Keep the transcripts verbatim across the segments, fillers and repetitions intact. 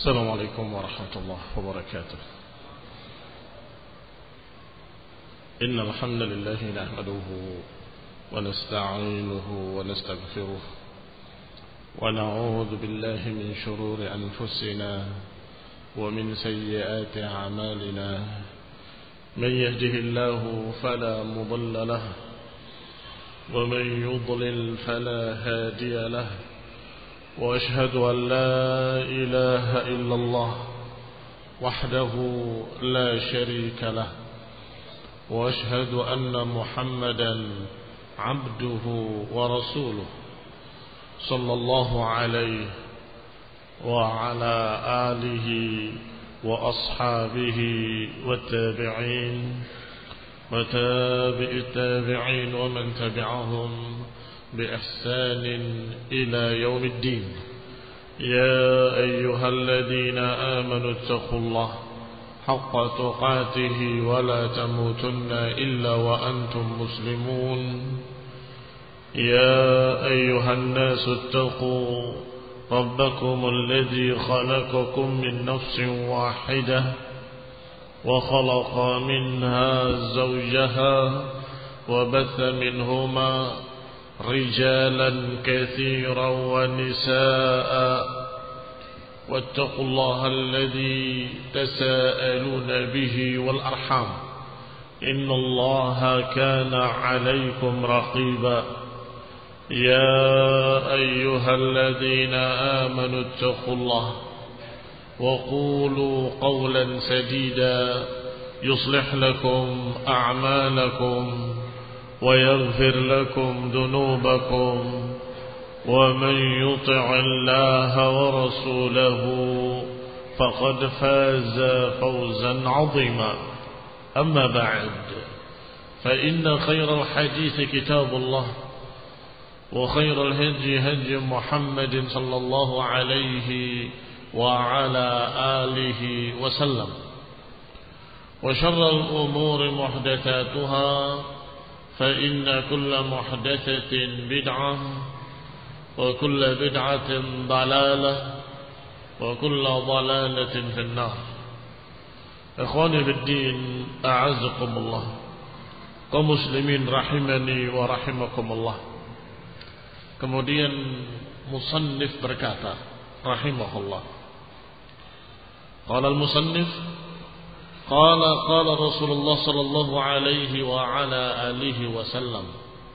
السلام عليكم ورحمة الله وبركاته. إن الحمد لله نحمده ونستعينه ونستغفره ونعوذ بالله من شرور أنفسنا ومن سيئات أعمالنا. من يهده الله فلا مضل له ومن يضلل فلا هادي له، وأشهد أن لا إله إلا الله وحده لا شريك له، وأشهد أن محمدا عبده ورسوله صلى الله عليه وعلى آله وأصحابه والتابعين وتابع التابعين ومن تبعهم بإحسان إلى يوم الدين. يا أيها الذين آمنوا اتقوا الله حق تقاته ولا تموتن إلا وأنتم مسلمون. يا أيها الناس اتقوا ربكم الذي خلقكم من نفس واحدة وخلق منها زوجها وبث منهما رجالا كثيرا ونساء، واتقوا الله الذي تساءلون به والأرحام إن الله كان عليكم رقيبا. يا أيها الذين آمنوا اتقوا الله وقولوا قولا سديدا يصلح لكم أعمالكم ويغفر لكم ذنوبكم، ومن يطع الله ورسوله فقد فاز فوزا عظيما. أما بعد، فإن خير الحديث كتاب الله، وخير الهدي هدي محمد صلى الله عليه وعلى آله وسلم، وشر الأمور محدثاتها، فإن كل محدثة بدعة وكل بدعة ضلالة وكل ضلالة في النار. إخواني بالدين، أعزكم الله. kaum muslimin rahimani wa rahimakumullah. Kemudian musannif berkata rahimahullah, qala al-musannif qala qala Rasulullah sallallahu alaihi wa ala alihi wasallam,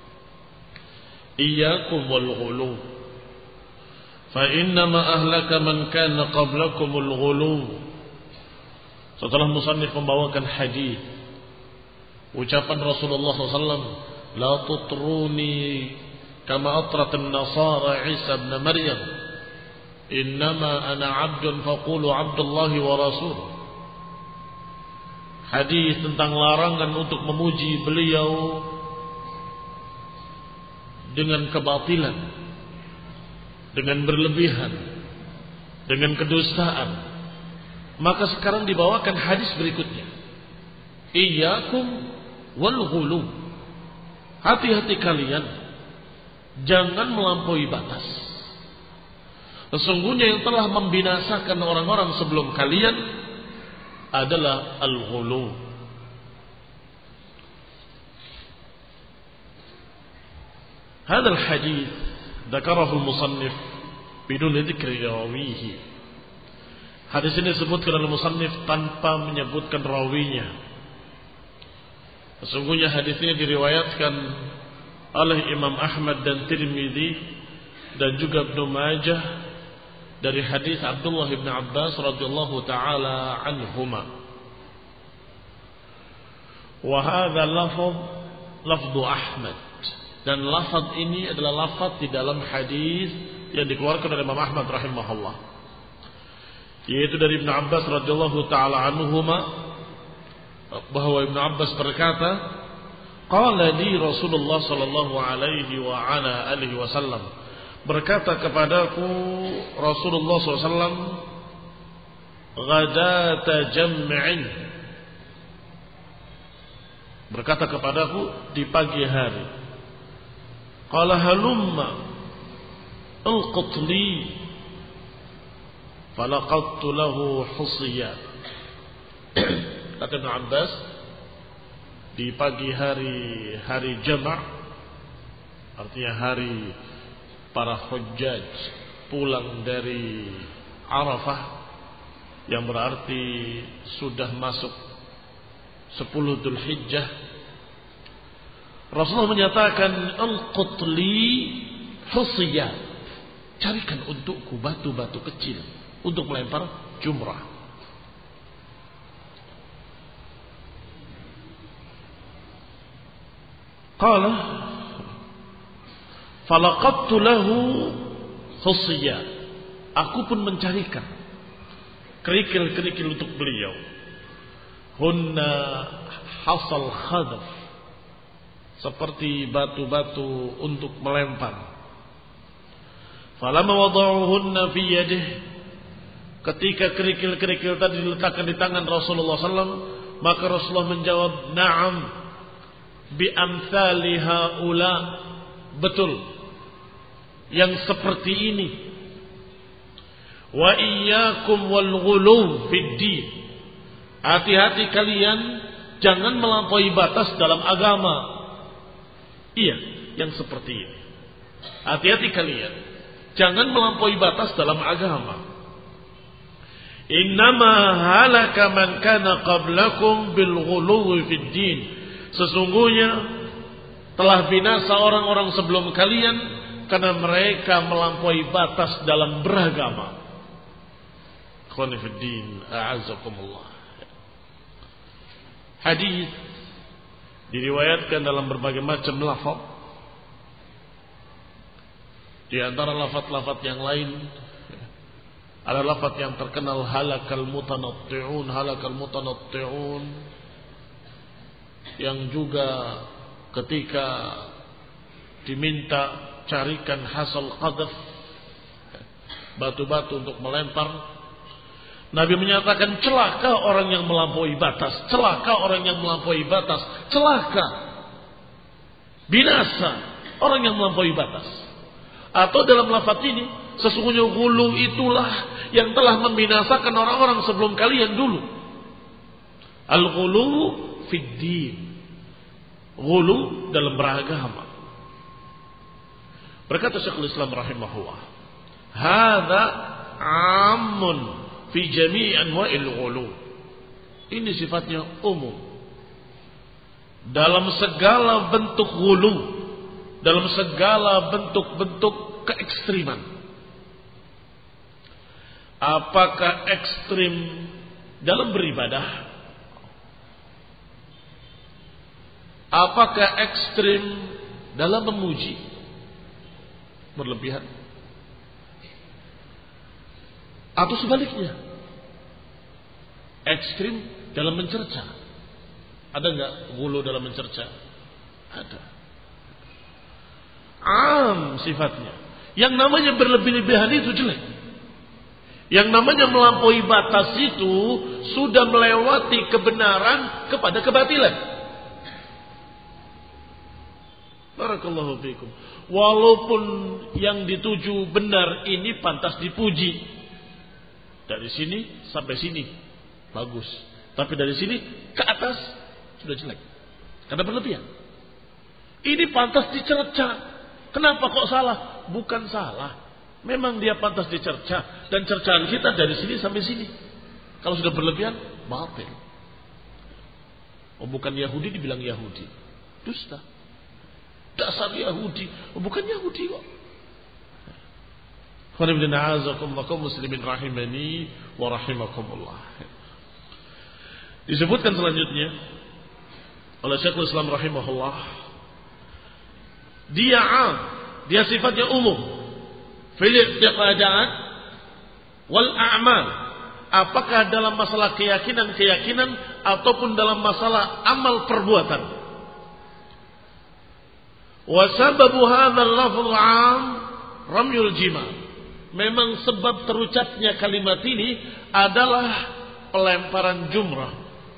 iyyakum wal ghulu fa innama ahlaka man kana qablakumul ghulu. Setelah musannif membawakan hadis ucapan Rasulullah sallallahu alaihi wasallam, la tutruni kama atrat an-nasara Isa ibn Maryam, innama ana 'abdun faqulu 'abdullahi wa rasuluh. Hadis tentang larangan untuk memuji beliau dengan kebatilan, dengan berlebihan, dengan kedustaan. Maka sekarang dibawakan hadis berikutnya, iyyakum wal ghulu. Hati-hati kalian, jangan melampaui batas. Sesungguhnya yang telah membinasakan orang-orang sebelum kalian adalah al-ghulu. Hadal hadis dzakarahu al-musannif bidun dzikri rawihi. Hadis ini disebutkan oleh musannif tanpa menyebutkan rawinya. Sesungguhnya hadis ini diriwayatkan oleh Imam Ahmad dan Tirmidzi dan juga Ibnu Majah dari hadis Abdullah bin Abbas radhiyallahu taala anhuma. Wa hadha lafaz lafzu Ahmad, dan lafaz ini adalah lafaz di dalam hadis yang dikeluarkan oleh Imam Ahmad rahimahullah, yaitu dari Ibnu Abbas radhiyallahu taala anhuma, bahwa Ibnu Abbas berkata, qala li Rasulullah sallallahu alaihi wa ala alihi wasallam, berkata kepadaku Rasulullah sallallahu alaihi wasallam, ghadata jam'in, berkata kepadaku di pagi hari, qala halumma alqutli falaqadtu lahu husiyat. Kata Ibn Abbas, di pagi hari hari jama', artinya hari para hujjaj pulang dari Arafah, yang berarti sudah masuk sepuluh Dzulhijjah, Rasulullah menyatakan, "Al-qutli husiyat." Carikan untukku batu-batu kecil untuk melempar jumrah. Qala falaqadtu lahu husiyat. Aku pun mencarikan kerikil-kerikil untuk beliau. Hunna hasal khadaf, seperti batu-batu untuk melempar. Falamma wada'uhunna fi yadihi, ketika kerikil-kerikil tadi diletakkan di tangan Rasulullah sallallahu alaihi wasallam, maka Rasulullah menjawab, "Na'am, bi amsali haula." Betul, yang seperti ini. Wa iyyakum wal ghuluw fid din. Hati-hati kalian jangan melampaui batas dalam agama. Iya, yang seperti ini. Hati-hati kalian jangan melampaui batas dalam agama. Innama halaka man kana qablakum bil ghuluwi fid din. Sesungguhnya telah binasa orang-orang sebelum kalian karena mereka melampaui batas dalam beragama. Ikhwani fid din, a'azzakumullah. Hadis diriwayatkan dalam berbagai macam lafaz. Di antara lafaz-lafaz yang lain ada lafaz yang terkenal, halakal mutanatti'un, halakal mutanatti'un, yang juga ketika diminta carikan hasal qadhaf, batu-batu untuk melempar, Nabi menyatakan, celaka orang yang melampaui batas, celaka orang yang melampaui batas, celaka, binasa orang yang melampaui batas. Atau dalam lafaz ini, sesungguhnya ghulu itulah yang telah membinasakan orang-orang sebelum kalian dulu. Al-ghulu fid din, ghulu dalam beragama. Berkata Syekhul Islam rahimahullah, hadza ammun fi jami' anwa'il ghulu. Ini sifatnya umum dalam segala bentuk ghulu, dalam segala bentuk-bentuk keekstriman. Apakah ekstrim dalam beribadah? Apakah ekstrim dalam memuji? Berlebihan? Atau sebaliknya, ekstrim dalam mencerca? Ada enggak ghulu dalam mencerca? Ada. Am sifatnya. Yang namanya berlebih-lebihan itu jelek. Yang namanya melampaui batas itu sudah melewati kebenaran kepada kebatilan. Barakallahu fiikum. Walaupun yang dituju benar ini pantas dipuji. Dari sini sampai sini bagus. Tapi dari sini ke atas sudah jelek. Karena berlebihan. Ini pantas dicerca. Kenapa kok salah? Bukan salah. Memang dia pantas dicerca. Dan cercaan kita dari sini sampai sini. Kalau sudah berlebihan, batil. Oh, bukan Yahudi dibilang Yahudi. Dusta. Dasar Yahudi. Oh, bukan Yahudi kok. Muslimin rahimani wa rahimakumullah. Disebutkan selanjutnya oleh Syekhul Islam rahimahullah, dia am, dia sifatnya umum fil i'tiqadat wal a'mal, apakah dalam masalah keyakinan-keyakinan ataupun dalam masalah amal perbuatan. Wa sababu hadzal lafdh 'am ramyul jima'. Memang sebab terucapnya kalimat ini adalah pelemparan jumrah.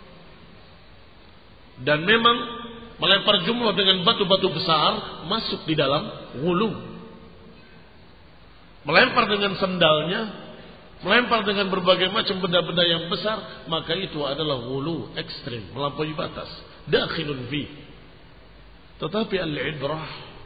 Dan memang melempar jumrah dengan batu-batu besar masuk di dalam ghulu. Melempar dengan sendalnya melempar dengan berbagai macam benda-benda yang besar, maka itu adalah ghulu, ekstrim, melampaui batas, dakhilun fi. Tetapi al-ibrah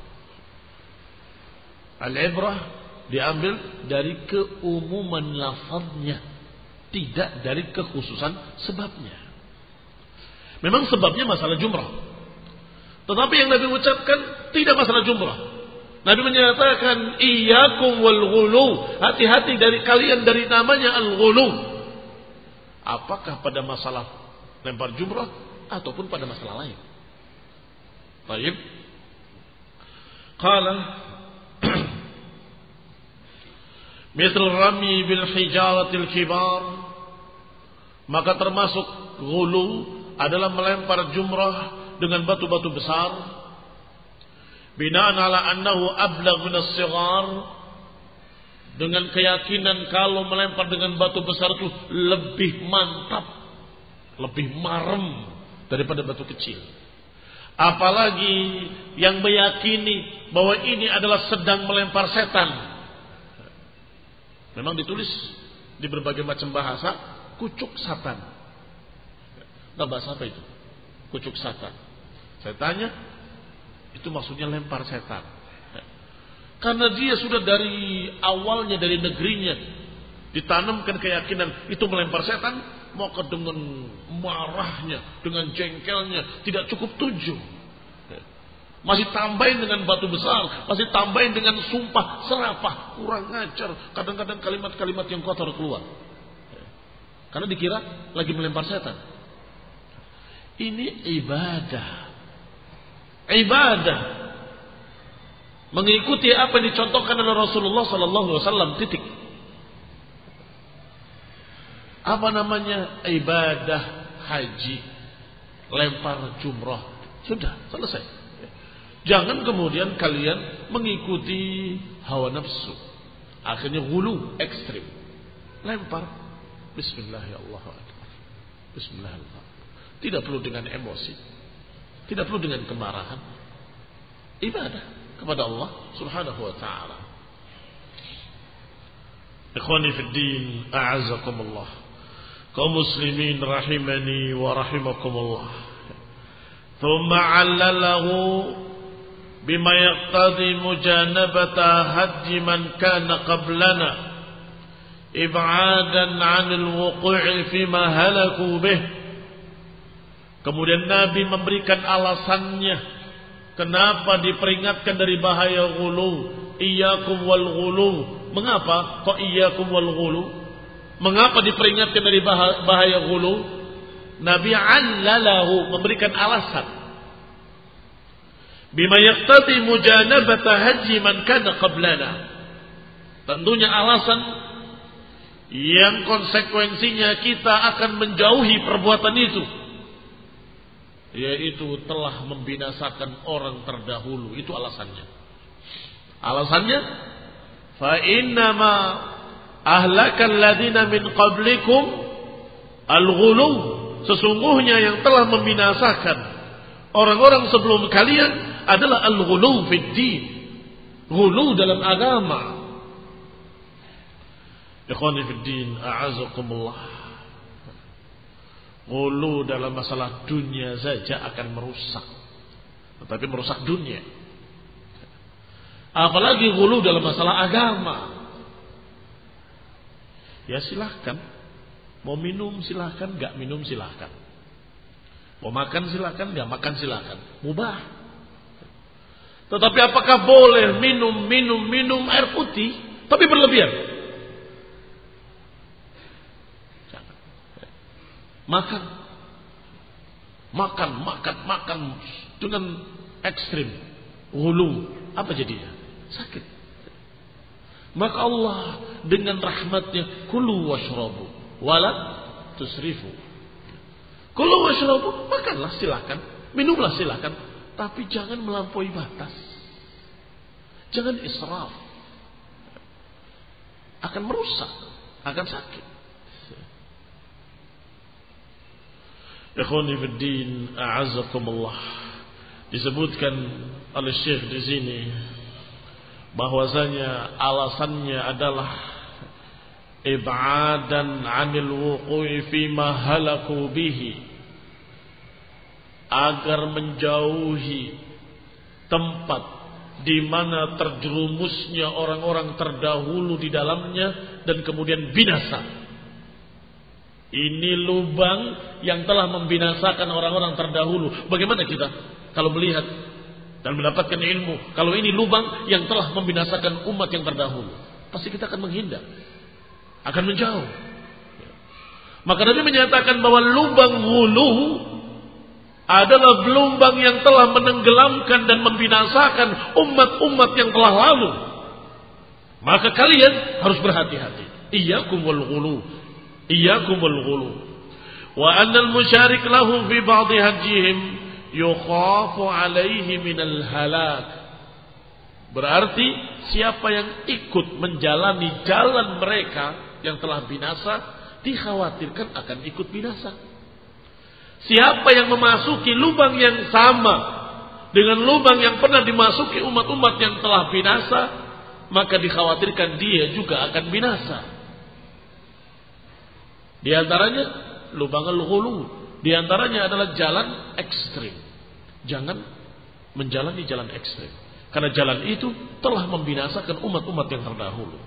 al-ibrah diambil dari keumuman lafaznya, tidak dari kekhususan sebabnya. Memang sebabnya masalah jumrah, tetapi yang Nabi ucapkan tidak masalah jumrah. Nabi menyatakan iyyakum wal ghulu, hati-hati dari kalian dari namanya al-ghulu. Apakah pada masalah lempar jumrah ataupun pada masalah lain? Baik. Qala misal rami bil hijaratil kibar, maka termasuk ghulu adalah melempar jumrah dengan batu-batu besar. Binaan ala annahu ablagh min as-sighar, dengan keyakinan kalau melempar dengan batu besar itu lebih mantap, lebih marem daripada batu kecil. Apalagi yang meyakini bahwa ini adalah sedang melempar setan. Memang ditulis di berbagai macam bahasa kucuk satan. Nah, bahasa apa itu? Kucuk satan. Saya tanya, itu maksudnya lempar setan. Karena dia sudah dari awalnya, dari negerinya ditanamkan keyakinan itu melempar setan, maka dengan marahnya, dengan jengkelnya tidak cukup tujuh, masih tambahin dengan batu besar, masih tambahin dengan sumpah serapah, kurang ajar, kadang-kadang kalimat-kalimat yang kotor keluar, karena dikira lagi melempar setan. Ini ibadah, ibadah mengikuti apa yang dicontohkan oleh Rasulullah Sallallahu Alaihi Wasallam. Titik. Apa namanya? Ibadah haji, lempar jumrah, sudah selesai. Jangan kemudian kalian mengikuti hawa nafsu, akhirnya ghulu, ekstrim, lempar. Bismillahirrahmanirrahim. Bismillahirrahmanirrahim. Tidak perlu dengan emosi, tidak perlu dengan kemarahan. Ibadah kepada Allah Subhanahu wa taala. Ikhwani fid din, a'azzakumullah. Kaum muslimin rahimani wa rahimakumullah. Thumma 'allalahu bima yaqtadi mujanabata hajji man kana qablana ib'adan 'anil wuqu'i fima halaku bih. Kemudian Nabi memberikan alasannya kenapa diperingatkan dari bahaya ghulu. Iyyakum wal ghulu. Mengapa kok iyyakum wal ghulu? Mengapa diperingatkan dari bahaya ghulu? Nabi allalahu, memberikan alasan. Bima yaqtadi mujanabata haji man kana qablana. Tentunya alasan yang konsekuensinya kita akan menjauhi perbuatan itu, yaitu telah membinasakan orang terdahulu. Itu alasannya. Alasannya, fa innama ahlakal ladina min qablikum al-ghulu. Sesungguhnya yang telah membinasakan orang-orang sebelum kalian adalah al-ghulu fid din, ghulu dalam agama. Ikhwani fid din, a'azakumullah. Ghulu dalam masalah dunia saja akan merusak, tetapi merusak dunia. Apalagi ghulu dalam masalah agama. Ya silahkan, mau minum silahkan, gak minum silahkan, mau makan silahkan, gak makan silahkan, mubah. Tetapi apakah boleh minum minum minum air putih tapi berlebihan? Makan, makan, makan, makan dengan ekstrim, ghulu, apa jadinya? Sakit. Maka Allah dengan rahmatnya, kulu washrabu, wala tusrifu. Kulu washrabu, makanlah silakan, minumlah silakan, tapi jangan melampaui batas, jangan israf, akan merusak, akan sakit. Ikhwani fid din, a'azzakumullah. Disebutkan oleh Syekh di sini bahwasanya alasannya adalah ib'adan 'anil wuqu'i fi ma halaku bihi, agar menjauhi tempat di mana terjerumusnya orang-orang terdahulu di dalamnya dan kemudian binasa. Ini lubang yang telah membinasakan orang-orang terdahulu. Bagaimana kita kalau melihat dan mendapatkan ilmu, kalau ini lubang yang telah membinasakan umat yang terdahulu, pasti kita akan menghindar, akan menjauh. Maka Nabi menyatakan bahwa lubang hulu adalah lubang yang telah menenggelamkan dan membinasakan umat-umat yang telah lalu. Maka kalian harus berhati-hati. Iyyakum wal ghulu, iyyakum wal ghulu. Wa annal musyarik lahu fi ba'dhi hajjihim yukhafu alaihi minal halak. Berarti siapa yang ikut menjalani jalan mereka yang telah binasa, dikhawatirkan akan ikut binasa. Siapa yang memasuki lubang yang sama dengan lubang yang pernah dimasuki umat-umat yang telah binasa, maka dikhawatirkan dia juga akan binasa. Di antaranya lubang al-ghulu, di antaranya adalah jalan ekstrim. Jangan menjalani jalan ekstrim, karena jalan itu telah membinasakan umat-umat yang terdahulu.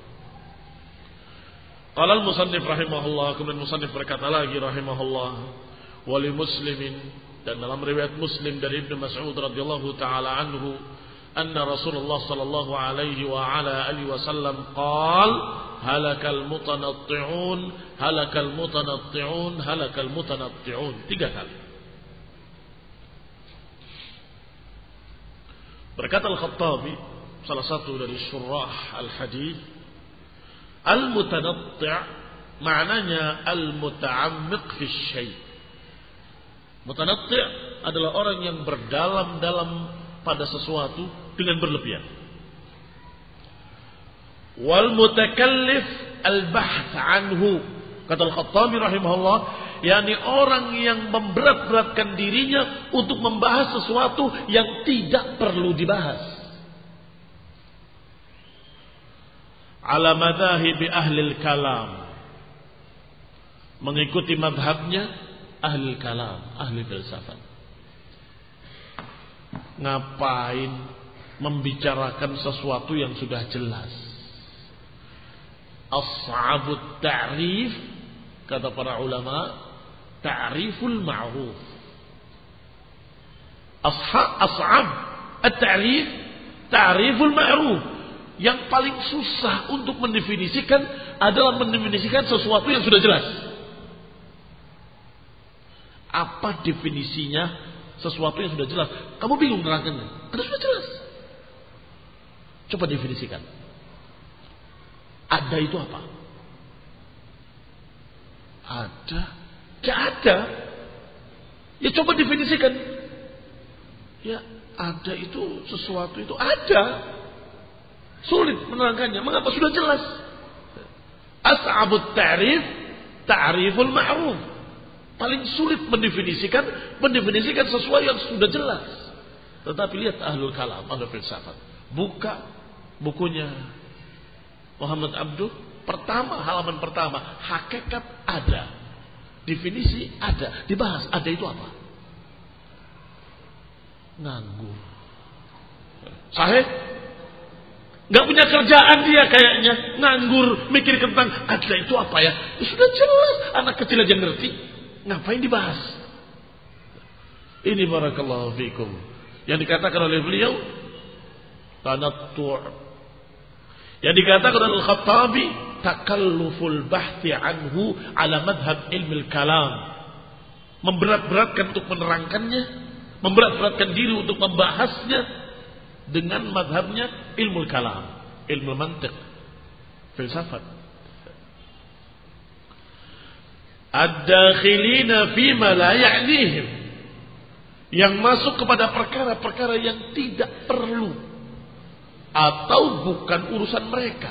Qala al-musannif rahimahullah, kemudian musannif berkata lagi rahimahullah, wali muslimin, dan dalam riwayat Muslim dari Ibnu Mas'ud radhiyallahu taala anhu, anna Rasulullah sallallahu alaihi wa ala alihi wasallam qaal halakal mutanatti'un halakal mutanatti'un halakal mutanatti'un, tiga kali. Berkata Al-Khattabi, salah satu dari syurah al-hadith, al-mutanatti' maknanya al-muta'ammiq fi syai'. Mutanatti' adalah orang yang berdalam-dalam pada sesuatu dengan berlebihan. Wal mutakallif al-bahth anhu, kata Al-Khattabi rahimahullah, yakni orang yang memberat-beratkan dirinya untuk membahas sesuatu yang tidak perlu dibahas. Ala madhahibi ahlil kalam, mengikuti madhabnya ahli kalam, ahli filsafat. Ngapain membicarakan sesuatu yang sudah jelas? As'abut ta'rif, kata para ulama, ta'riful ma'ruf. As'ab at-ta'rif, ta'riful ma'ruf. Yang paling susah untuk mendefinisikan adalah mendefinisikan sesuatu yang sudah jelas. Apa definisinya sesuatu yang sudah jelas? Kamu bingung nerangkannya, karena sudah jelas. Coba definisikan. Ada itu apa? Ada, gak ada. Ya coba definisikan. Ya ada itu, sesuatu itu ada. Sulit menerangkannya. Mengapa? Sudah jelas. As'abut ta'rif, ta'riful ma'ruf. Paling sulit mendefinisikan, mendefinisikan sesuatu yang sudah jelas. Tetapi lihat ahlul kalam, ahlul filsafat. Buka bukunya Muhammad Abduh, pertama, halaman pertama, hakikat ada, definisi ada, dibahas. Ada itu apa? Nganggur. Sahih? Gak punya kerjaan dia kayaknya, nganggur, mikir tentang ada itu apa ya? Sudah jelas, anak kecil aja ngerti. Ngapain dibahas? Ini barakallahu fikum yang dikatakan oleh beliau tanattu'. Yang dikatakan oleh Al-Khattabi takalluful bahthi anhu ala madhab ilmu kalam. Memberat-beratkan untuk menerangkannya, memberat-beratkan diri untuk membahasnya dengan madhabnya ilmu kalam, ilmu mantiq, filsafat. Ad-dakhilina fima la ya'nihim, yang masuk kepada perkara-perkara yang tidak perlu atau bukan urusan mereka.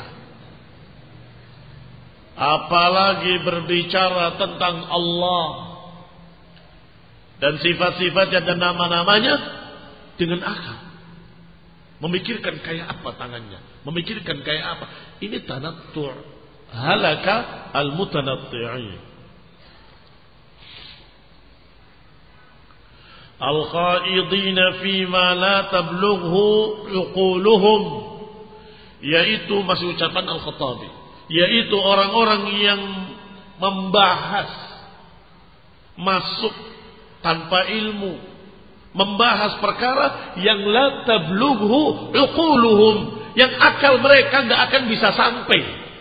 Apalagi berbicara tentang Allah dan sifat-sifatnya dan nama-namanya dengan akal. Memikirkan kayak apa tangannya, memikirkan kayak apa. Ini tanattu', halaka al-mutanatti'in. Al-qaidina fima la tablughu uquluhum, yaitu masih ucapan Al-Khattabi, yaitu orang-orang yang membahas, masuk tanpa ilmu, membahas perkara yang la tablughu uquluhum, yang akal mereka enggak akan bisa sampai.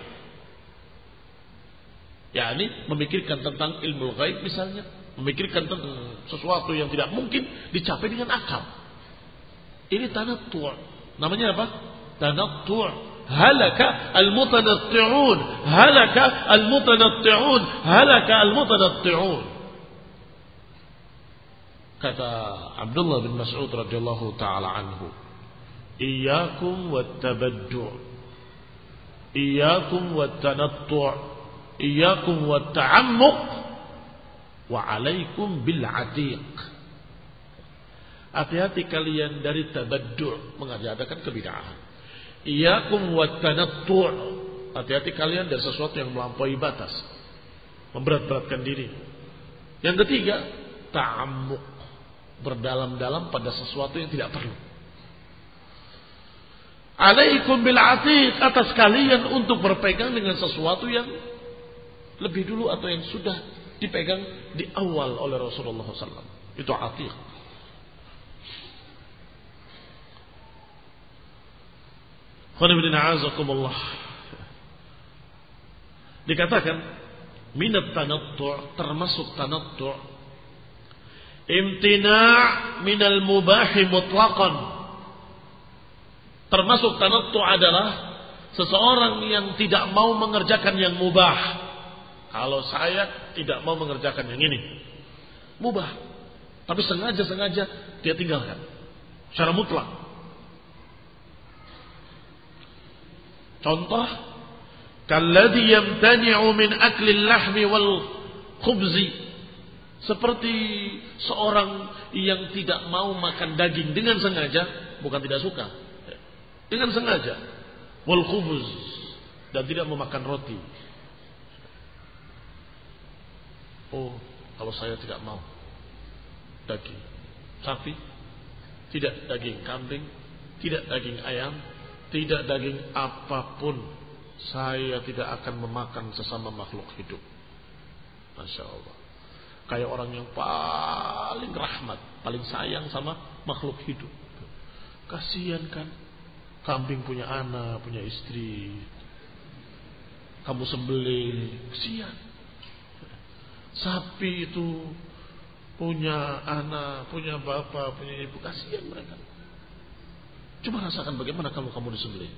yakni memikirkan tentang ilmu ghaib misalnya, memikirkan tentang sesuatu yang tidak mungkin dicapai dengan akal. Ini tanattu'. Namanya apa? Tanattu'. Halaka al-mutanatti'un, halaka al-mutanatti'un, halaka al-mutanatti'un. Kata Abdullah bin Mas'ud radhiyallahu taala anhu, iyyakum wat-tabaddu', iyyakum wat-tanattu', iyyakum wat-ta'ammuq, wa 'alaikum bil 'atiq. Hati-hati kalian dari tabaddu', mengadakan kebid'ahan. Iyyakum wat-tanattu', hati-hati kalian dari sesuatu yang melampaui batas, memberat-beratkan diri. Yang ketiga, ta'ammuq, berdalam-dalam pada sesuatu yang tidak perlu. Alaikum bil 'atiq, atas kalian untuk berpegang dengan sesuatu yang lebih dulu atau yang sudah dipegang di awal oleh Rasulullah shallallahu alaihi wasallam. Itu 'atiq. Dikatakan minat tanattu', termasuk tanattu', imtina' minal mubahi mutlaqan. Termasuk tanattu' adalah seseorang yang tidak mau mengerjakan yang mubah. Kalau saya tidak mau mengerjakan yang ini, mubah, tapi sengaja-sengaja dia tinggalkan secara mutlak. Contoh, kalladhi yamtani'u min akli al-lahmi wal khubzi, seperti seorang yang tidak mau makan daging dengan sengaja, bukan tidak suka, dengan sengaja, wal khubz, dan tidak memakan roti. Oh, kalau saya tidak mau daging sapi, tidak daging kambing, tidak daging ayam, tidak daging apapun, saya tidak akan memakan sesama makhluk hidup. Masya Allah. Kayak orang yang paling rahmat, paling sayang sama makhluk hidup. Kasihan kan, kambing punya anak, punya istri, kamu sembelih, kasihan. Sapi itu punya anak, punya bapak, punya ibu, kasihan mereka. Cuma rasakan bagaimana kalau kamu disembelih.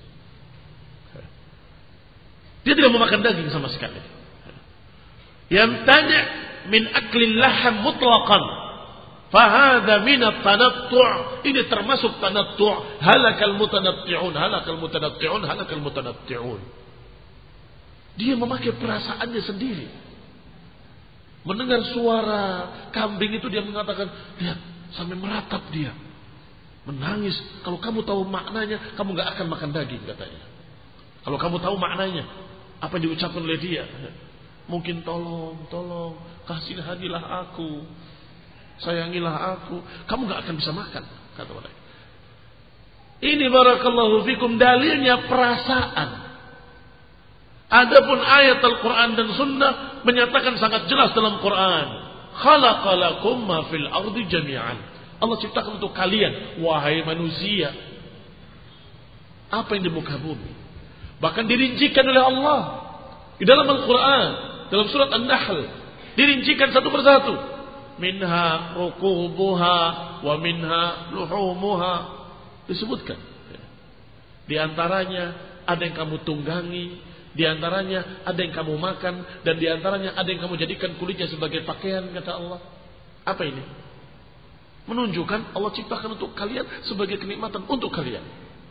Dia tidak memakan daging sama sekali. Yang tanya min aklil laham mutlaqan, fahada min at-tanattu'. Ini termasuk tanattu'. Halakal mutanatti'un, halakal mutanatti'un, halakal mutanatti'un. Dia memakai perasaannya sendiri. Mendengar suara kambing itu dia mengatakan, lihat, sampai meratap dia, menangis. Kalau kamu tahu maknanya, kamu gak akan makan daging, katanya. Kalau kamu tahu maknanya, apa yang diucapkan oleh dia, mungkin tolong, tolong, kasihanilah aku, sayangilah aku, kamu gak akan bisa makan, kata mereka. Ini barakallahu fikum dalilnya perasaan. Adapun ayat Al-Quran dan Sunnah menyatakan sangat jelas dalam Quran, khalaqalakum ma fil ardi jami'an. Allah ciptakan untuk kalian, wahai manusia, apa yang di muka bumi. Bahkan dirincikan oleh Allah di dalam Al-Quran, dalam surat An-Nahl, dirincikan satu persatu. Minha rukubuha wa minha luhumuha, disebutkan. Di antaranya ada yang kamu tunggangi, di antaranya ada yang kamu makan, dan di antaranya ada yang kamu jadikan kulitnya sebagai pakaian, kata Allah. Apa ini? Menunjukkan Allah ciptakan untuk kalian sebagai kenikmatan untuk kalian.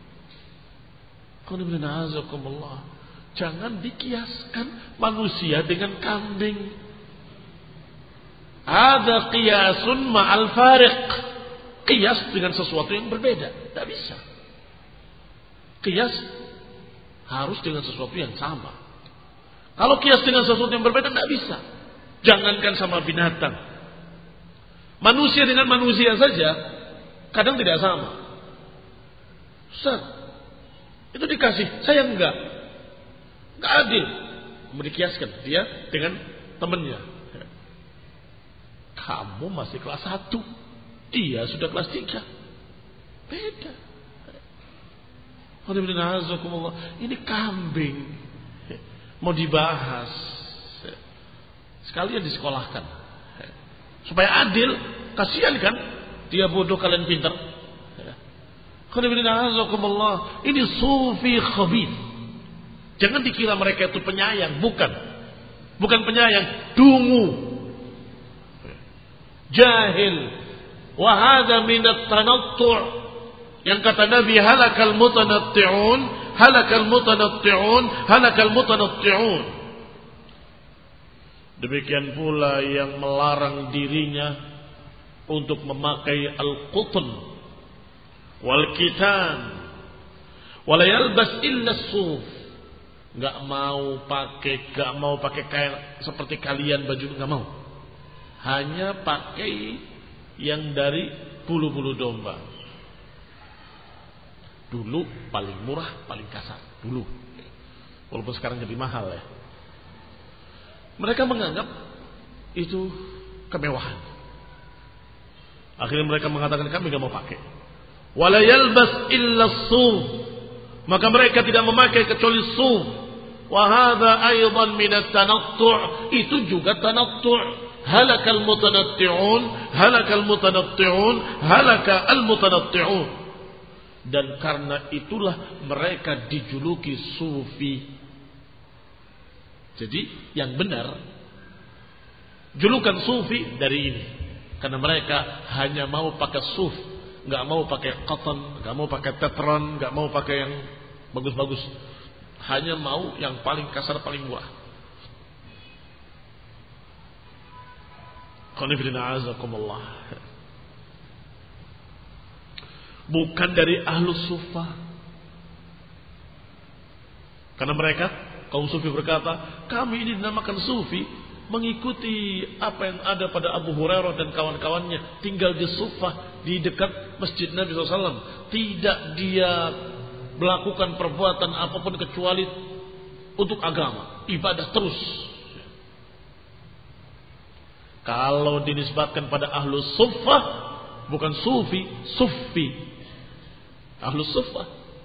Jangan dikiaskan manusia dengan kambing. Ada qiyasun ma'al fariq. Qiyas dengan sesuatu yang berbeda. Tidak bisa. Qiyas harus dengan sesuatu yang sama. Kalau kias dengan sesuatu yang berbeda tidak bisa. Jangankan sama binatang. Manusia dengan manusia saja kadang tidak sama. Ustaz, itu dikasih, saya enggak. Enggak adil. Dikiaskan dia dengan temannya. Kamu masih kelas satu, dia sudah kelas tiga. Beda. Ini kambing mau dibahas, sekalian disekolahkan supaya adil. Kasihan kan, dia bodoh kalian pintar. Ini sufi khabith. Jangan dikira mereka itu penyayang, bukan. Bukan penyayang, dungu, jahil. Wa hadza min at-tanattu'. Yang kata Nabi, halakal mutanatti'un, halakal mutanatti'un, halakal mutanatti'un. Demikian pula yang melarang dirinya untuk memakai al-qutn wal kitan wala yalbas illa as-suf. Enggak mau pakai, enggak mau pakai kain seperti kalian, baju enggak mau. Hanya pakai yang dari bulu-bulu domba. Dulu paling murah, paling kasar. Dulu. Walaupun sekarang jadi mahal ya. Mereka menganggap itu kemewahan. Akhirnya mereka mengatakan kami enggak mau pakai. Wala yalbas illa as-suf. Maka mereka tidak memakai kecuali suf. Wa hadza aidan min at-tanattu'. Itu juga tanattu'. Halakal mutanatti'un, halakal mutanatti'un, halakal mutanatti'un. Dan karena itulah mereka dijuluki sufi. Jadi yang benar julukan sufi dari ini. Karena mereka hanya mau pakai suf, nggak mau pakai cotton, nggak mau pakai tetron, nggak mau pakai yang bagus-bagus. Hanya mau yang paling kasar, paling murah. Qanifidina azakumullah. Bukan dari ahlus sufa. Karena mereka, kaum sufi berkata, kami ini dinamakan sufi mengikuti apa yang ada pada Abu Hurairah dan kawan-kawannya, tinggal di sufah di dekat masjid Nabi shallallahu alaihi wasallam. Tidak dia melakukan perbuatan apapun kecuali untuk agama, ibadah terus. Kalau dinisbatkan pada ahlus sufah, bukan sufi, sufi. Ahlus sufah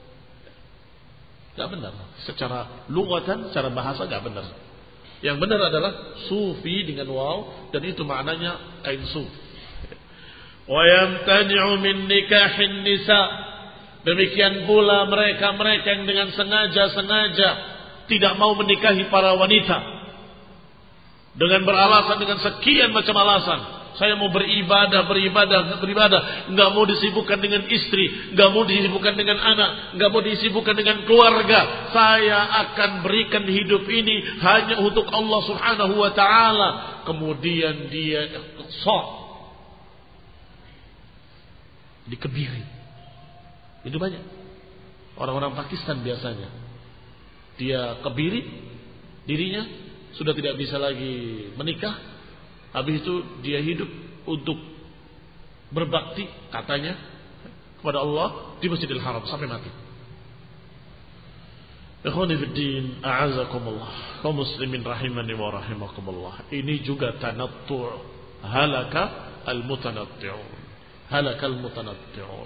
gak benar. Secara lugatan, secara bahasa gak benar. Yang benar adalah sufi dengan waw, dan itu maknanya kain suf. Wa yamtani'u min nikahin nisa. Demikian pula mereka-mereka yang dengan sengaja-sengaja tidak mau menikahi para wanita dengan beralasan, dengan sekian macam alasan. Saya mau beribadah, beribadah, beribadah. Enggak mau disibukkan dengan istri, enggak mau disibukkan dengan anak, enggak mau disibukkan dengan keluarga. Saya akan berikan hidup ini hanya untuk Allah Subhanahu wa taala. Kemudian dia sok dikebiri. Itu banyak. Orang-orang Pakistan biasanya. Dia kebiri dirinya, sudah tidak bisa lagi menikah. Habis itu dia hidup untuk berbakti katanya kepada Allah di Masjidil Haram sampai mati. Ikhwani fid din, a'azakumullah, kaum muslimin rahimani wa rahimakumullah. Ini juga tanattu', halaka al-mutanatti'un. Halaka al-mutanatti'un.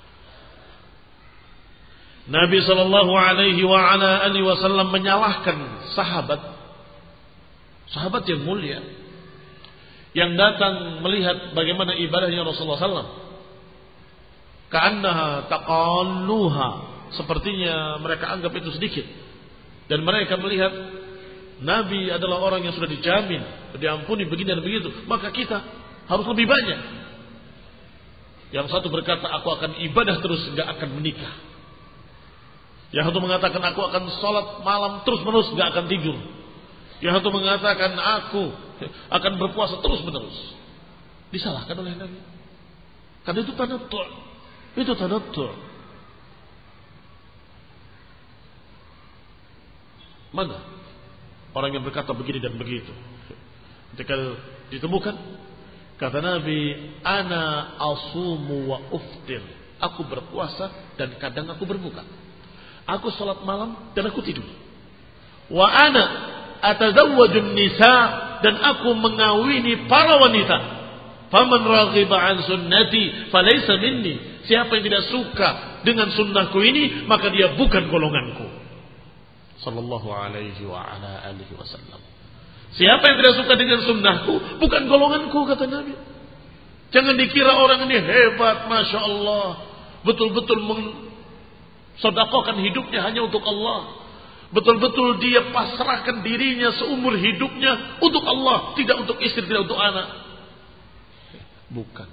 Nabi sallallahu alaihi wa ala alihi wasallam menyalahkan sahabat sahabat yang mulia yang datang melihat bagaimana ibadahnya Rasulullah sallallahu alaihi wasallam. Ka'annaha taqalluha, sepertinya mereka anggap itu sedikit. Dan mereka melihat Nabi adalah orang yang sudah dijamin, diampuni begini dan begitu, maka kita harus lebih banyak. Yang satu berkata, aku akan ibadah terus, enggak akan menikah. Yang satu mengatakan, aku akan sholat malam terus menerus, enggak akan tidur. Yang satu mengatakan, aku akan berpuasa terus menerus. Disalahkan oleh Nabi. Karena itu tanattu'. Itu tanattu'. Mana orang yang berkata begini dan begitu. Ketika ditemukan, kata Nabi, ana asumu wa uftir. Aku berpuasa dan kadang aku berbuka. Aku salat malam dan aku tidur. Wa ana atazawwajun nisa, dan aku mengawini para wanita. Faman raghiba an sunnati falaysa minni. Siapa yang tidak suka dengan sunnahku ini, maka dia bukan golonganku. Sallallahu alaihi wa ala alihi wasallam. Siapa yang tidak suka dengan sunnahku, bukan golonganku, kata Nabi. Jangan dikira orang ini hebat, masya Allah, betul-betul mensedekahkan hidupnya hanya untuk Allah. Betul-betul dia pasrahkan dirinya seumur hidupnya untuk Allah, tidak untuk istri, tidak untuk anak. Bukan.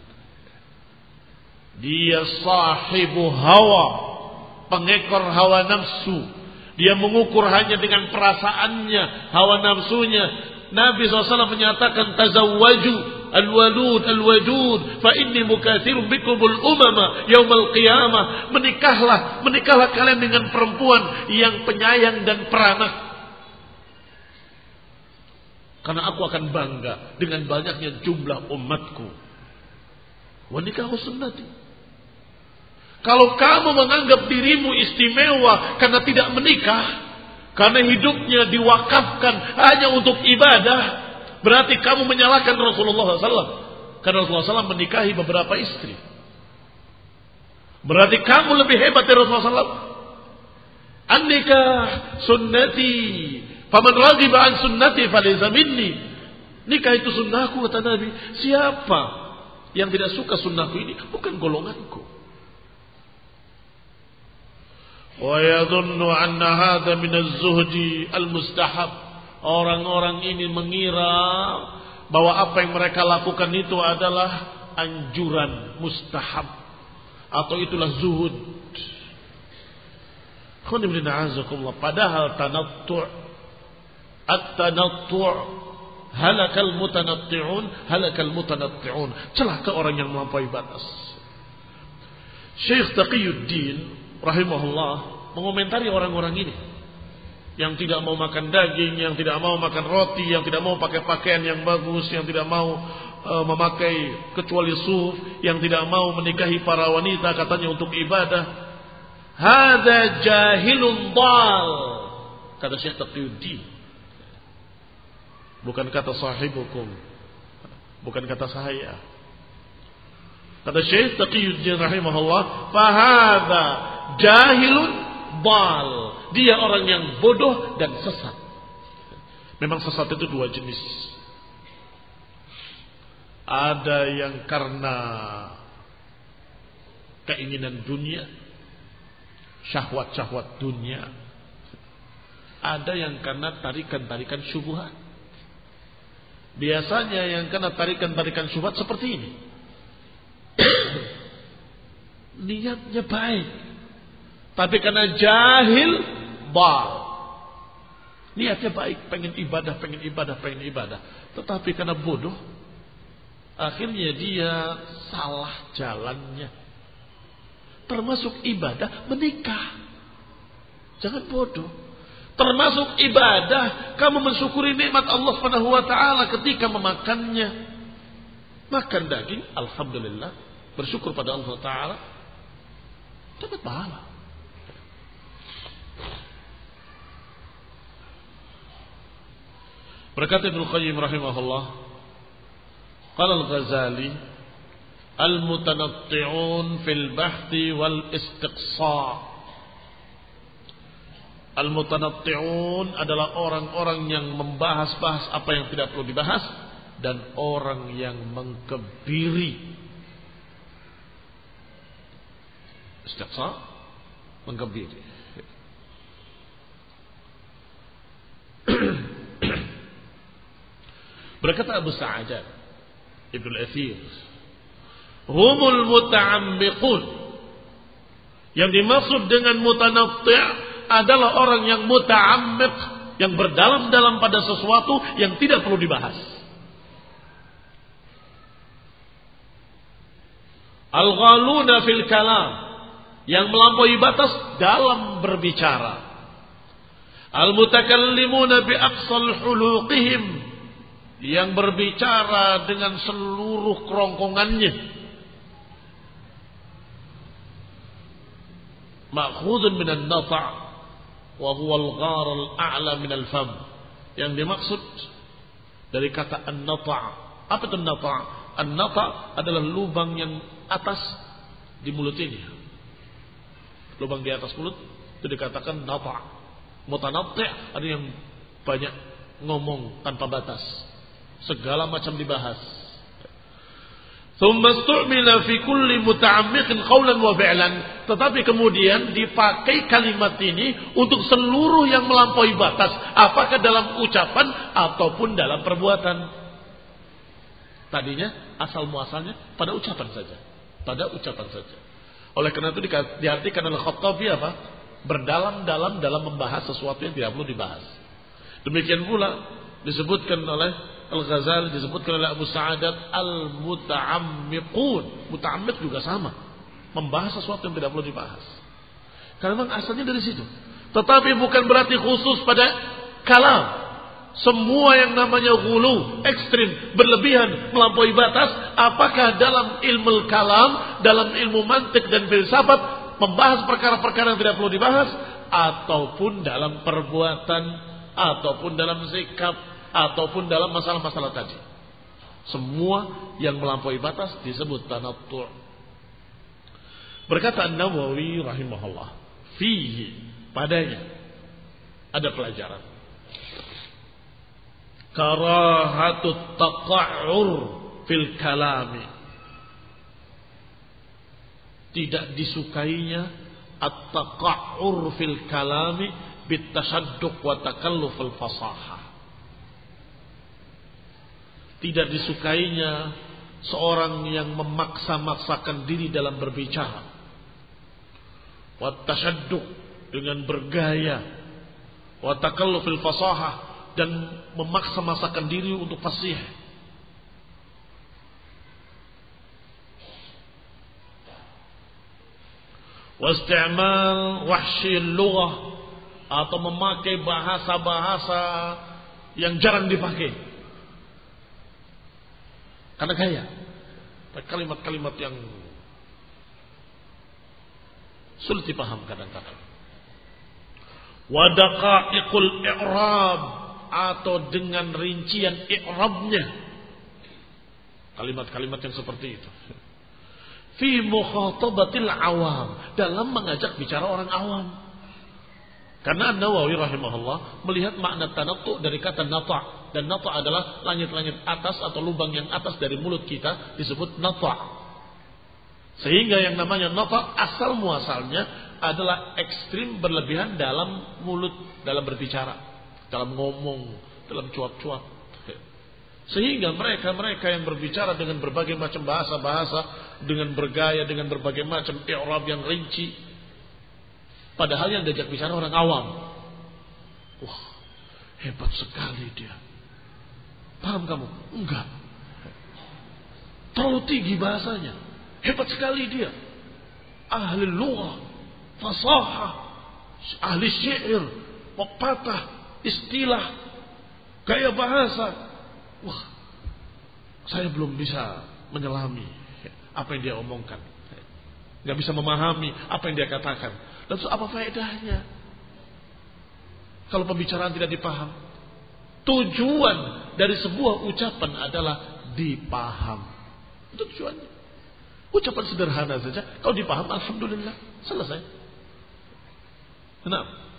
Dia sahibu hawa, pengekor hawa nafsu. Dia mengukur hanya dengan perasaannya, hawa nafsunya. Nabi shallallahu alaihi wasallam menyatakan, tazawwaju al-walud al-wadud fa inni mukatsirun bikumul umama yaumal qiyamah. Menikahlah, menikahlah kalian dengan perempuan yang penyayang dan peranak, karena aku akan bangga dengan banyaknya jumlah umatku. Wa nikahu sunnati. Kalau kamu menganggap dirimu istimewa karena tidak menikah, karena hidupnya diwakafkan hanya untuk ibadah, berarti kamu menyalahkan Rasulullah shallallahu alaihi wasallam. Karena Rasulullah shallallahu alaihi wasallam menikahi beberapa istri. Berarti kamu lebih hebat dari Rasulullah shallallahu alaihi wasallam. An-nikah sunnati, faman raghiba an sunnati falaysa minni. Nikah itu sunnahku, kata Nabi. Siapa yang tidak suka sunnahku ini, bukan golonganku. Wa yadhunnu anna hadha min az-zuhdi al-mustahab. Orang-orang ini mengira bahwa apa yang mereka lakukan itu adalah anjuran mustahab, atau itulah zuhud. Padahal tanattu' at-tanattu' halakal mutanatti'un halakal mutanatti'un. Celaka orang yang melampaui batas. Syekh Taqiyuddin rahimahullah mengomentari orang-orang ini yang tidak mau makan daging, yang tidak mau makan roti, yang tidak mau pakai pakaian yang bagus, yang tidak mau uh, memakai kecuali suf, yang tidak mau menikahi para wanita katanya untuk ibadah. Hadza jahilun dal, kata Syekh Taqiyuddin. Bukan kata sahibukum, bukan kata saya. Kata Syekh Taqiyuddin rahimahullah, fahadha jahilun dal. Dia orang yang bodoh dan sesat. Memang sesat itu dua jenis. Ada yang karena keinginan dunia, syahwat-syahwat dunia. Ada yang karena tarikan-tarikan syubhat. Biasanya yang karena tarikan-tarikan syubhat seperti ini. Niatnya baik, tapi karena jahil, bal. Niatnya baik, pengen ibadah, pengen ibadah, pengen ibadah. Tetapi karena bodoh, akhirnya dia salah jalannya. Termasuk ibadah menikah. Jangan bodoh. Termasuk ibadah kamu mensyukuri nikmat Allah Subhanahu wa taala ketika memakannya. Makan daging, alhamdulillah, bersyukur pada Allah taala, dapat pahala. Berkata Ibnu Qayyim rahimahullah, qala al-Ghazali, al-mutanatti'un fil bahthi wal istiqsa'. Al-mutanatti'un adalah orang-orang yang membahas-bahas apa yang tidak perlu dibahas, dan orang yang mengkebiri. Istiqsa', mengkebiri. Berkata Abu Sa'adat Ibnu al-Athir, humul muta'ammiqun. Yang dimaksud dengan mutanatti' adalah orang yang muta'ammiq, yang berdalam-dalam pada sesuatu yang tidak perlu dibahas. Al-ghaluna fil kalam, yang melampaui batas dalam berbicara. Al-mutakallimuna bi aqsal huluqihim, yang berbicara dengan seluruh kerongkongannya. Ma'khudun minan nata' wa huwa al-ghar al-a'la min al-fam. Yang dimaksud dari kata an-nata'. Apa itu an-nata'? An-nata' adalah lubang yang atas di mulut ini. Lubang di atas mulut itu dikatakan nata'. Mutanatti' ada yang banyak ngomong tanpa batas, segala macam dibahas. Tsumma istu'mila fi kulli muta'ammiqin qawlan wa fi'lan, tetapi kemudian dipakai kalimat ini untuk seluruh yang melampaui batas, apakah dalam ucapan ataupun dalam perbuatan. Tadinya asal muasalnya pada ucapan saja, pada ucapan saja. Oleh karena itu diartikan oleh Khattabi apa? Berdalam-dalam dalam membahas sesuatu yang tidak perlu dibahas. Demikian pula disebutkan oleh Al-Ghazali, disebutkan oleh Abu Sa'adat al-muta'ammiqun. Muta'ammiq juga sama, membahas sesuatu yang tidak perlu dibahas. Karena memang asalnya dari situ. Tetapi bukan berarti khusus pada kalam. Semua yang namanya ghulu, ekstrim, berlebihan, melampaui batas, apakah dalam ilmu kalam, dalam ilmu mantik dan filsafat, membahas perkara-perkara yang tidak perlu dibahas, ataupun dalam perbuatan, ataupun dalam sikap, ataupun dalam masalah-masalah tadi. Semua yang melampaui batas disebut tanattu'. Berkata An-Nawawi rahimahullah, fihi, padanya ada pelajaran. Karahatut taqa'ur fil kalami, tidak disukainya at-taqa'ur fil kalami bitassadduq wa takalluf al fasahah. Tidak disukainya seorang yang memaksa-maksakan diri dalam berbicara, wa tasadduq, dengan bergaya, wa takalluf al fasahah, dan memaksa-maksakan diri untuk fasih. Wasti'mal wahsyil lughah, atau memakai bahasa-bahasa yang jarang dipakai karena gaya, kalimat-kalimat yang sulit dipaham kadang-kadang. Wa daqa'iqul i'rab, atau dengan rincian i'rabnya, kalimat-kalimat yang seperti itu. Fi mukhatabatil awam, dalam mengajak bicara orang awam. Karena An-Nawawi rahimahullah melihat makna tanattu dari kata nata', dan nata' adalah langit-langit atas atau lubang yang atas dari mulut kita disebut nata'. Sehingga yang namanya nata' asal muasalnya adalah ekstrim berlebihan dalam mulut, dalam berbicara, dalam ngomong, dalam cuap-cuap. Sehingga mereka-mereka yang berbicara dengan berbagai macam bahasa-bahasa, dengan bergaya, dengan berbagai macam i'rab yang rinci, padahal yang diajak bicara orang awam. Wah, hebat sekali dia. Paham kamu? Enggak. Terlalu tinggi bahasanya. Hebat sekali dia. Ahli lughah, fasahah, ahli syair, pepatah, istilah, gaya bahasa. Wah, saya belum bisa menyelami apa yang dia omongkan, nggak bisa memahami apa yang dia katakan. Lalu apa faedahnya kalau pembicaraan tidak dipaham? Tujuan dari sebuah ucapan adalah dipaham. Itu tujuannya. Ucapan sederhana saja, kalau dipaham, alhamdulillah, selesai. Kenapa?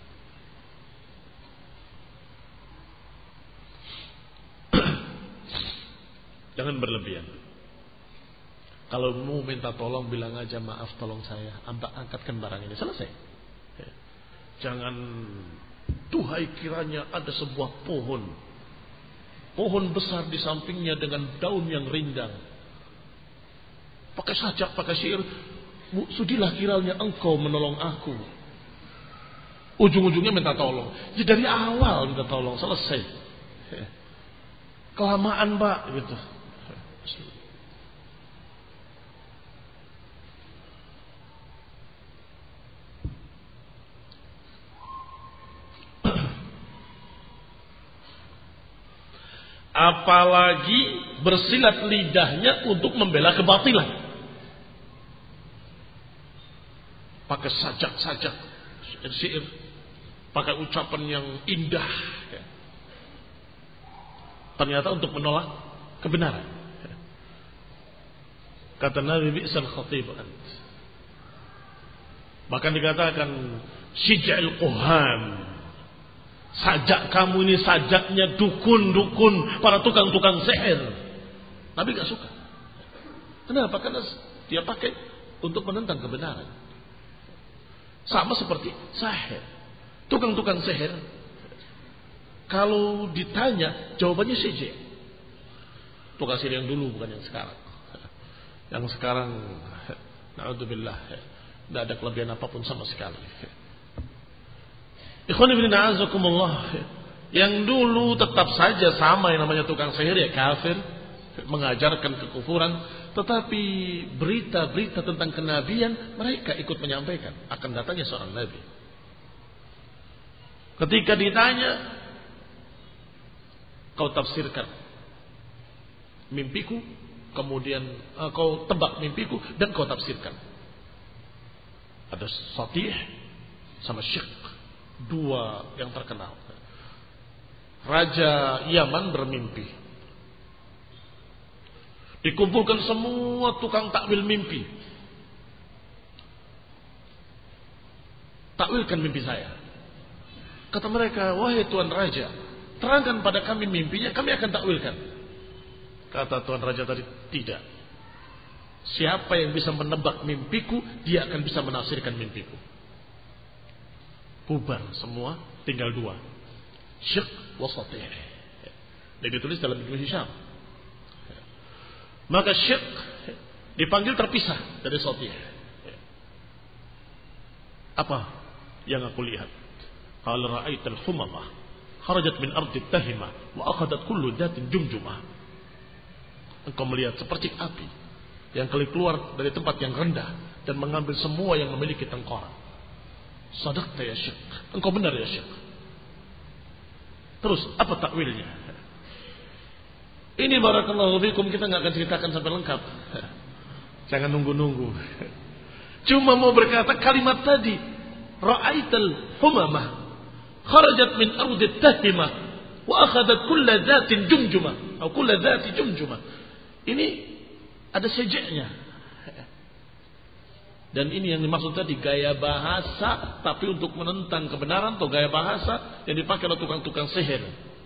Jangan berlebihan. Kalau mau minta tolong, bilang aja maaf, tolong saya angkatkan barang ini, selesai. Jangan, duhai kiranya ada sebuah pohon, pohon besar di sampingnya dengan daun yang rindang, pakai sajak, pakai syair, sudilah kiranya engkau menolong aku. Ujung-ujungnya minta tolong. Jadi dari awal minta tolong, selesai. Kelamaan Pak, gitu. apalagi bersilat lidahnya untuk membela kebatilan. Pakai sajak-sajak syair, pakai ucapan yang indah, ternyata untuk menolak kebenaran. Kata Nabi, bi'sal khatib ant. Bahkan dikatakan syij'al quhan, sajak kamu ini sajaknya dukun-dukun, para tukang-tukang sihir. Nabi gak suka. Kenapa? Karena dia pakai untuk menentang kebenaran. Sama seperti sihir. Tukang-tukang sihir, kalau ditanya jawabannya saja. Tukang sihir yang dulu bukan yang sekarang. Yang sekarang, na'udzubillah, tidak ada kelebihan apapun sama sekali. Ikhwan ibn a'azakumullah, yang dulu tetap saja sama yang namanya tukang sihir, ya kafir, mengajarkan kekufuran, tetapi berita-berita tentang kenabian mereka ikut menyampaikan. Akan datangnya seorang nabi. Ketika ditanya, kau tafsirkan mimpiku, kemudian uh, kau tebak mimpiku dan kau tafsirkan. Ada Satih sama Syekh, dua yang terkenal. Raja Yaman bermimpi. Dikumpulkan semua tukang takwil mimpi. Takwilkan mimpi saya. Kata mereka, wahai Tuan Raja, terangkan pada kami mimpinya, kami akan takwilkan. Kata Tuan Raja tadi, tidak. Siapa yang bisa menebak mimpiku, dia akan bisa menafsirkan mimpiku. Bubar semua, tinggal dua, Syekh wa Satih. Dan ditulis dalam Ibnu Hisham. Maka Syekh dipanggil terpisah dari Satih. Apa yang aku lihat? Qala ra'aital humamah kharajat min ardi tahimah wa akhadat kullu dhatin jumjumah. Engkau melihat seperti api yang keluar dari tempat yang rendah dan mengambil semua yang memiliki tengkorak. Sadaqta ya Syekh, engkau benar ya Syekh. Terus apa takwilnya? Ini barakallahu fikum, kita nggak akan ceritakan sampai lengkap. Jangan nunggu-nunggu. Cuma mau berkata kalimat tadi, ra'aital humamah kharajat min ardi tahimah wa akhadat kulla dhatin jumjumah atau kulla dhati jumjumah. Ini ada sejaknya. Dan ini yang dimaksud tadi gaya bahasa, tapi untuk menentang kebenaran, atau gaya bahasa yang dipakai oleh tukang-tukang sihir.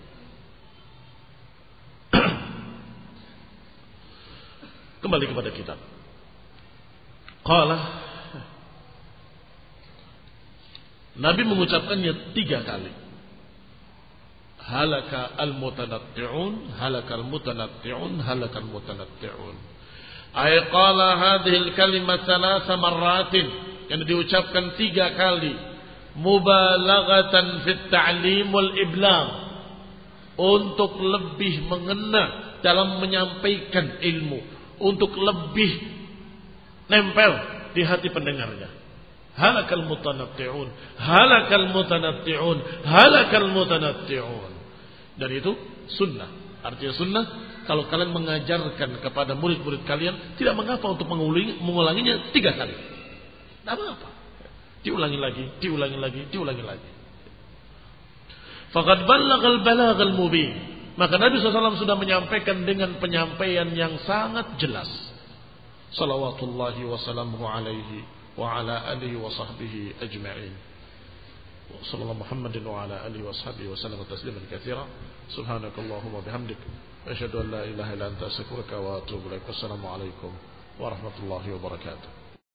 Kembali kepada kitab. Qala, Nabi mengucapkannya tiga kali. Halaka al-mutanatti'un, halaka al-mutanatti'un, halaka al-mutanatti'un. Ay qala hadhihi al-kalimah thalatha marratin, yang diucapkan tiga kali, mubalaghatan fit ta'lim wal iblam, untuk lebih mengena dalam menyampaikan ilmu, untuk lebih nempel di hati pendengarnya. Halakal mutanatti'un, halakal mutanatti'un, halakal mutanatti'un. Dan itu sunnah. Artinya sunnah, kalau kalian mengajarkan kepada murid-murid kalian, tidak mengapa untuk mengulangi, mengulanginya tiga kali. Tidak apa-apa. Diulangi lagi, diulangi lagi, diulangi lagi. Faqad ballaghal balaghal mubin. Maka Nabi shallallahu alaihi wasallam sudah menyampaikan dengan penyampaian yang sangat jelas. Salawatullahi wa salamuhu alaihi wa ala alihi wa sahbihi ajma'in. Sallallahu Muhammadin wa ala alihi wa sahbihi wa sallam tasliman katsira. Subhanakallahumma bihamdik, asyhadu an la ilaha illa anta astaghfiruka wa atubu ilaik. Wassalamu alaikum warahmatullahi wabarakatuh.